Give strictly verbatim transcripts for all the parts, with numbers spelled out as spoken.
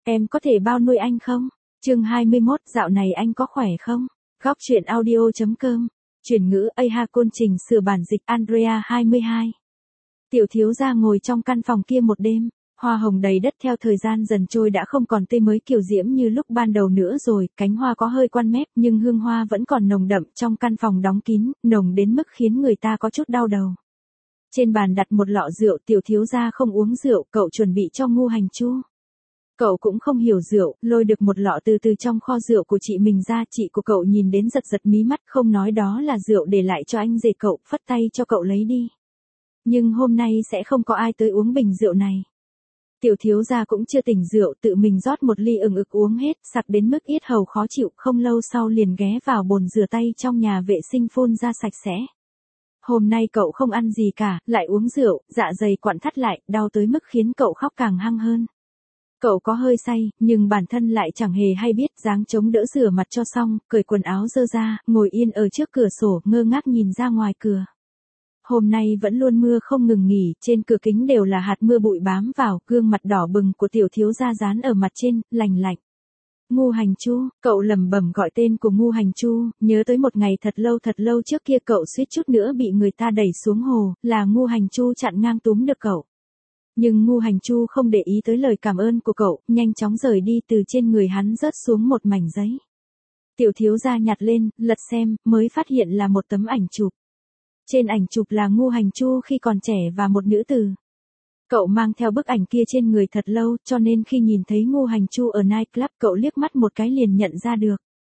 Em có thể bao nuôi anh không? Chương hai mươi mốt, dạo này anh có khỏe không? Góc truyện audio.com. Chuyển ngữ a ha côn trình sửa bản dịch Andrea hai mươi hai. Tiểu thiếu gia ngồi trong căn phòng kia một đêm, hoa hồng đầy đất theo thời gian dần trôi đã không còn tươi mới kiều diễm như lúc ban đầu nữa rồi, cánh hoa có hơi quan mép nhưng hương hoa vẫn còn nồng đậm trong căn phòng đóng kín, nồng đến mức khiến người ta có chút đau đầu. Trên bàn đặt một lọ rượu, tiểu thiếu gia không uống rượu, cậu chuẩn bị cho Ngu Hành Chu. Cậu cũng không hiểu rượu, lôi được một lọ từ từ trong kho rượu của chị mình ra, chị của cậu nhìn đến giật giật mí mắt, không nói đó là rượu để lại cho anh rể cậu, phất tay cho cậu lấy đi. Nhưng hôm nay sẽ không có ai tới uống bình rượu này. Tiểu thiếu gia cũng chưa tỉnh rượu, tự mình rót một ly ừng ực uống hết, sặc đến mức yết hầu khó chịu, không lâu sau liền ghé vào bồn rửa tay trong nhà vệ sinh phun ra sạch sẽ. Hôm nay cậu không ăn gì cả, lại uống rượu, dạ dày quặn thắt lại, đau tới mức khiến cậu khóc càng hăng hơn. Cậu có hơi say, nhưng bản thân lại chẳng hề hay biết, dáng chống đỡ rửa mặt cho xong, cởi quần áo dơ ra, ngồi yên ở trước cửa sổ, ngơ ngác nhìn ra ngoài cửa. Hôm nay vẫn luôn mưa không ngừng nghỉ, trên cửa kính đều là hạt mưa bụi bám vào, gương mặt đỏ bừng của tiểu thiếu gia dán ở mặt trên, lành lạnh. Ngu Hành Chu, cậu lẩm bẩm gọi tên của Ngu Hành Chu, nhớ tới một ngày thật lâu thật lâu trước kia cậu suýt chút nữa bị người ta đẩy xuống hồ, là Ngu Hành Chu chặn ngang túm được cậu. Nhưng Ngu Hành Chu không để ý tới lời cảm ơn của cậu, nhanh chóng rời đi, từ trên người hắn rớt xuống một mảnh giấy. Tiểu thiếu gia nhặt lên, lật xem, mới phát hiện là một tấm ảnh chụp. Trên ảnh chụp là Ngu Hành Chu khi còn trẻ và một nữ tử. Cậu mang theo bức ảnh kia trên người thật lâu, cho nên khi nhìn thấy Ngu Hành Chu ở nightclub, cậu liếc mắt một cái liền nhận ra được.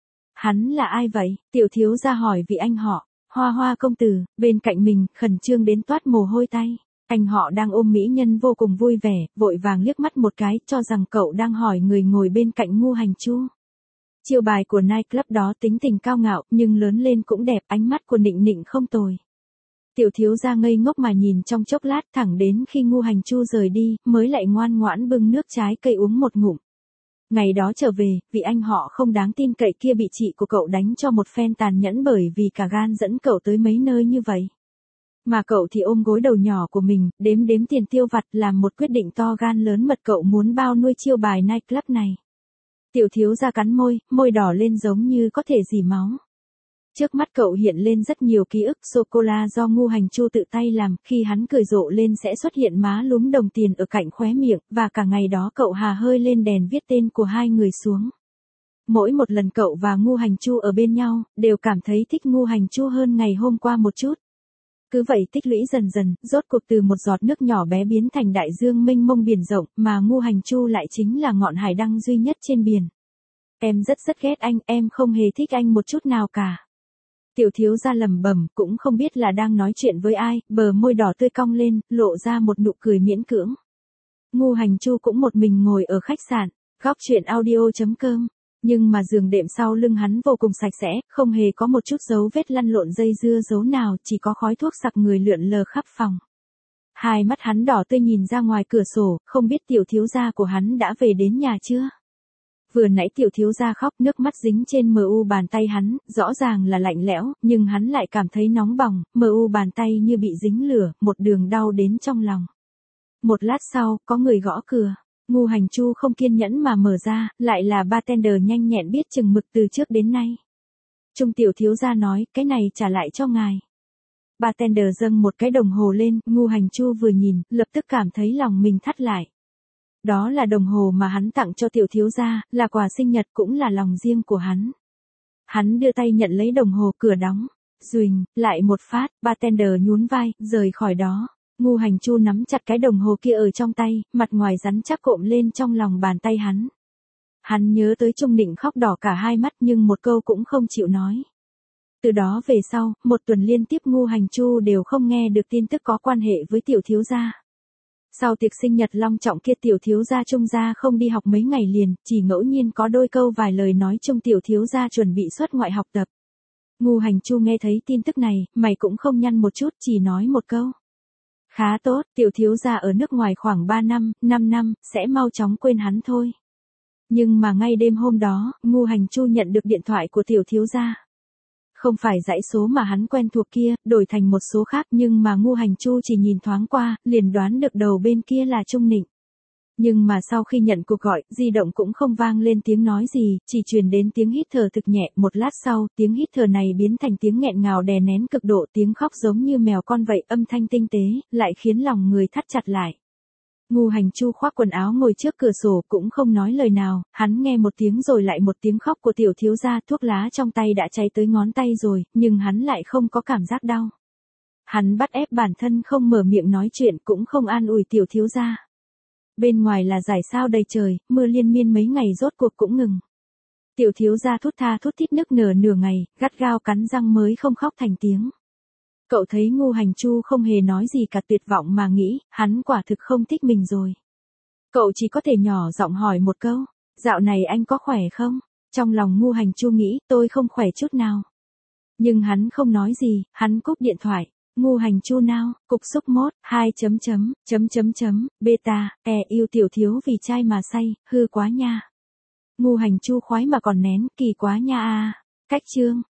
Hắn là ai vậy? Tiểu thiếu gia hỏi vì anh họ, Hoa Hoa công tử, bên cạnh mình, khẩn trương đến toát mồ hôi tay. Anh họ đang ôm mỹ nhân vô cùng vui vẻ, vội vàng liếc mắt một cái, cho rằng cậu đang hỏi người ngồi bên cạnh Ngu Hành Chu. Chiêu bài của nightclub đó tính tình cao ngạo, nhưng lớn lên cũng đẹp, ánh mắt của Nịnh Nịnh không tồi. Tiểu thiếu gia ngây ngốc mà nhìn trong chốc lát, thẳng đến khi Ngu Hành Chu rời đi, mới lại ngoan ngoãn bưng nước trái cây uống một ngụm. Ngày đó trở về, vị anh họ không đáng tin cậy kia bị chị của cậu đánh cho một phen tàn nhẫn bởi vì cả gan dẫn cậu tới mấy nơi như vậy. Mà cậu thì ôm gối đầu nhỏ của mình, đếm đếm tiền tiêu vặt, làm một quyết định to gan lớn mật, cậu muốn bao nuôi chiêu bài nightclub này. Tiểu thiếu gia cắn môi, môi đỏ lên giống như có thể rỉ máu. Trước mắt cậu hiện lên rất nhiều ký ức sô-cô-la do Ngu Hành Chu tự tay làm, khi hắn cười rộ lên sẽ xuất hiện má lúm đồng tiền ở cạnh khóe miệng, và cả ngày đó cậu hà hơi lên đèn viết tên của hai người xuống. Mỗi một lần cậu và Ngu Hành Chu ở bên nhau, đều cảm thấy thích Ngu Hành Chu hơn ngày hôm qua một chút. Cứ vậy tích lũy dần dần, rốt cuộc từ một giọt nước nhỏ bé biến thành đại dương mênh mông biển rộng, mà Ngu Hành Chu lại chính là ngọn hải đăng duy nhất trên biển. Em rất rất ghét anh, em không hề thích anh một chút nào cả. Tiểu thiếu gia lẩm bẩm, cũng không biết là đang nói chuyện với ai, bờ môi đỏ tươi cong lên, lộ ra một nụ cười miễn cưỡng. Ngu Hành Chu cũng một mình ngồi ở khách sạn, góc truyện audio.com. Nhưng mà giường đệm sau lưng hắn vô cùng sạch sẽ, không hề có một chút dấu vết lăn lộn dây dưa dấu nào, chỉ có khói thuốc sặc người lượn lờ khắp phòng. Hai mắt hắn đỏ tươi nhìn ra ngoài cửa sổ, không biết tiểu thiếu gia của hắn đã về đến nhà chưa? Vừa nãy tiểu thiếu gia khóc, nước mắt dính trên mờ u bàn tay hắn, rõ ràng là lạnh lẽo, nhưng hắn lại cảm thấy nóng bỏng, mờ u bàn tay như bị dính lửa, một đường đau đến trong lòng. Một lát sau, có người gõ cửa. Ngu Hành Chu không kiên nhẫn mà mở ra, lại là bartender nhanh nhẹn biết chừng mực từ trước đến nay. Trung tiểu thiếu gia nói, cái này trả lại cho ngài. Bartender dâng một cái đồng hồ lên, Ngu Hành Chu vừa nhìn, lập tức cảm thấy lòng mình thắt lại. Đó là đồng hồ mà hắn tặng cho tiểu thiếu gia, là quà sinh nhật cũng là lòng riêng của hắn. Hắn đưa tay nhận lấy đồng hồ, cửa đóng. Duỳnh, lại một phát, bartender nhún vai, rời khỏi đó. Ngu Hành Chu nắm chặt cái đồng hồ kia ở trong tay, mặt ngoài rắn chắc cộm lên trong lòng bàn tay hắn. Hắn nhớ tới Trung Nịnh khóc đỏ cả hai mắt nhưng một câu cũng không chịu nói. Từ đó về sau, một tuần liên tiếp Ngu Hành Chu đều không nghe được tin tức có quan hệ với tiểu thiếu gia. Sau tiệc sinh nhật long trọng kia, tiểu thiếu gia Trung gia không đi học mấy ngày liền, chỉ ngẫu nhiên có đôi câu vài lời nói chung tiểu thiếu gia chuẩn bị xuất ngoại học tập. Ngu Hành Chu nghe thấy tin tức này, mày cũng không nhăn một chút, chỉ nói một câu. Khá tốt, tiểu thiếu gia ở nước ngoài khoảng ba năm, năm năm, sẽ mau chóng quên hắn thôi. Nhưng mà ngay đêm hôm đó, Ngu Hành Chu nhận được điện thoại của tiểu thiếu gia. Không phải dãy số mà hắn quen thuộc kia, đổi thành một số khác, nhưng mà Ngu Hành Chu chỉ nhìn thoáng qua, liền đoán được đầu bên kia là Trung Nịnh. Nhưng mà sau khi nhận cuộc gọi, di động cũng không vang lên tiếng nói gì, chỉ truyền đến tiếng hít thở thực nhẹ. Một lát sau, tiếng hít thở này biến thành tiếng nghẹn ngào đè nén cực độ, tiếng khóc giống như mèo con vậy, âm thanh tinh tế, lại khiến lòng người thắt chặt lại. Ngu Hành Chu khoác quần áo ngồi trước cửa sổ cũng không nói lời nào, hắn nghe một tiếng rồi lại một tiếng khóc của tiểu thiếu gia, thuốc lá trong tay đã cháy tới ngón tay rồi, nhưng hắn lại không có cảm giác đau. Hắn bắt ép bản thân không mở miệng nói chuyện, cũng không an ủi tiểu thiếu gia. Bên ngoài là dải sao đầy trời, mưa liên miên mấy ngày rốt cuộc cũng ngừng. Tiểu thiếu gia thút tha thút thít nức nở nửa ngày, gắt gao cắn răng mới không khóc thành tiếng. Cậu thấy Ngu Hành Chu không hề nói gì cả, tuyệt vọng mà nghĩ, hắn quả thực không thích mình rồi. Cậu chỉ có thể nhỏ giọng hỏi một câu, dạo này anh có khỏe không? Trong lòng Ngu Hành Chu nghĩ, tôi không khỏe chút nào. Nhưng hắn không nói gì, hắn cúp điện thoại. Ngu Hành Chu nào, cục xúc mốt, hai chấm chấm, chấm chấm chấm, beta, e yêu tiểu thiếu vì trai mà say, hư quá nha. Ngu Hành Chu khoái mà còn nén, kỳ quá nha a. Cách chương.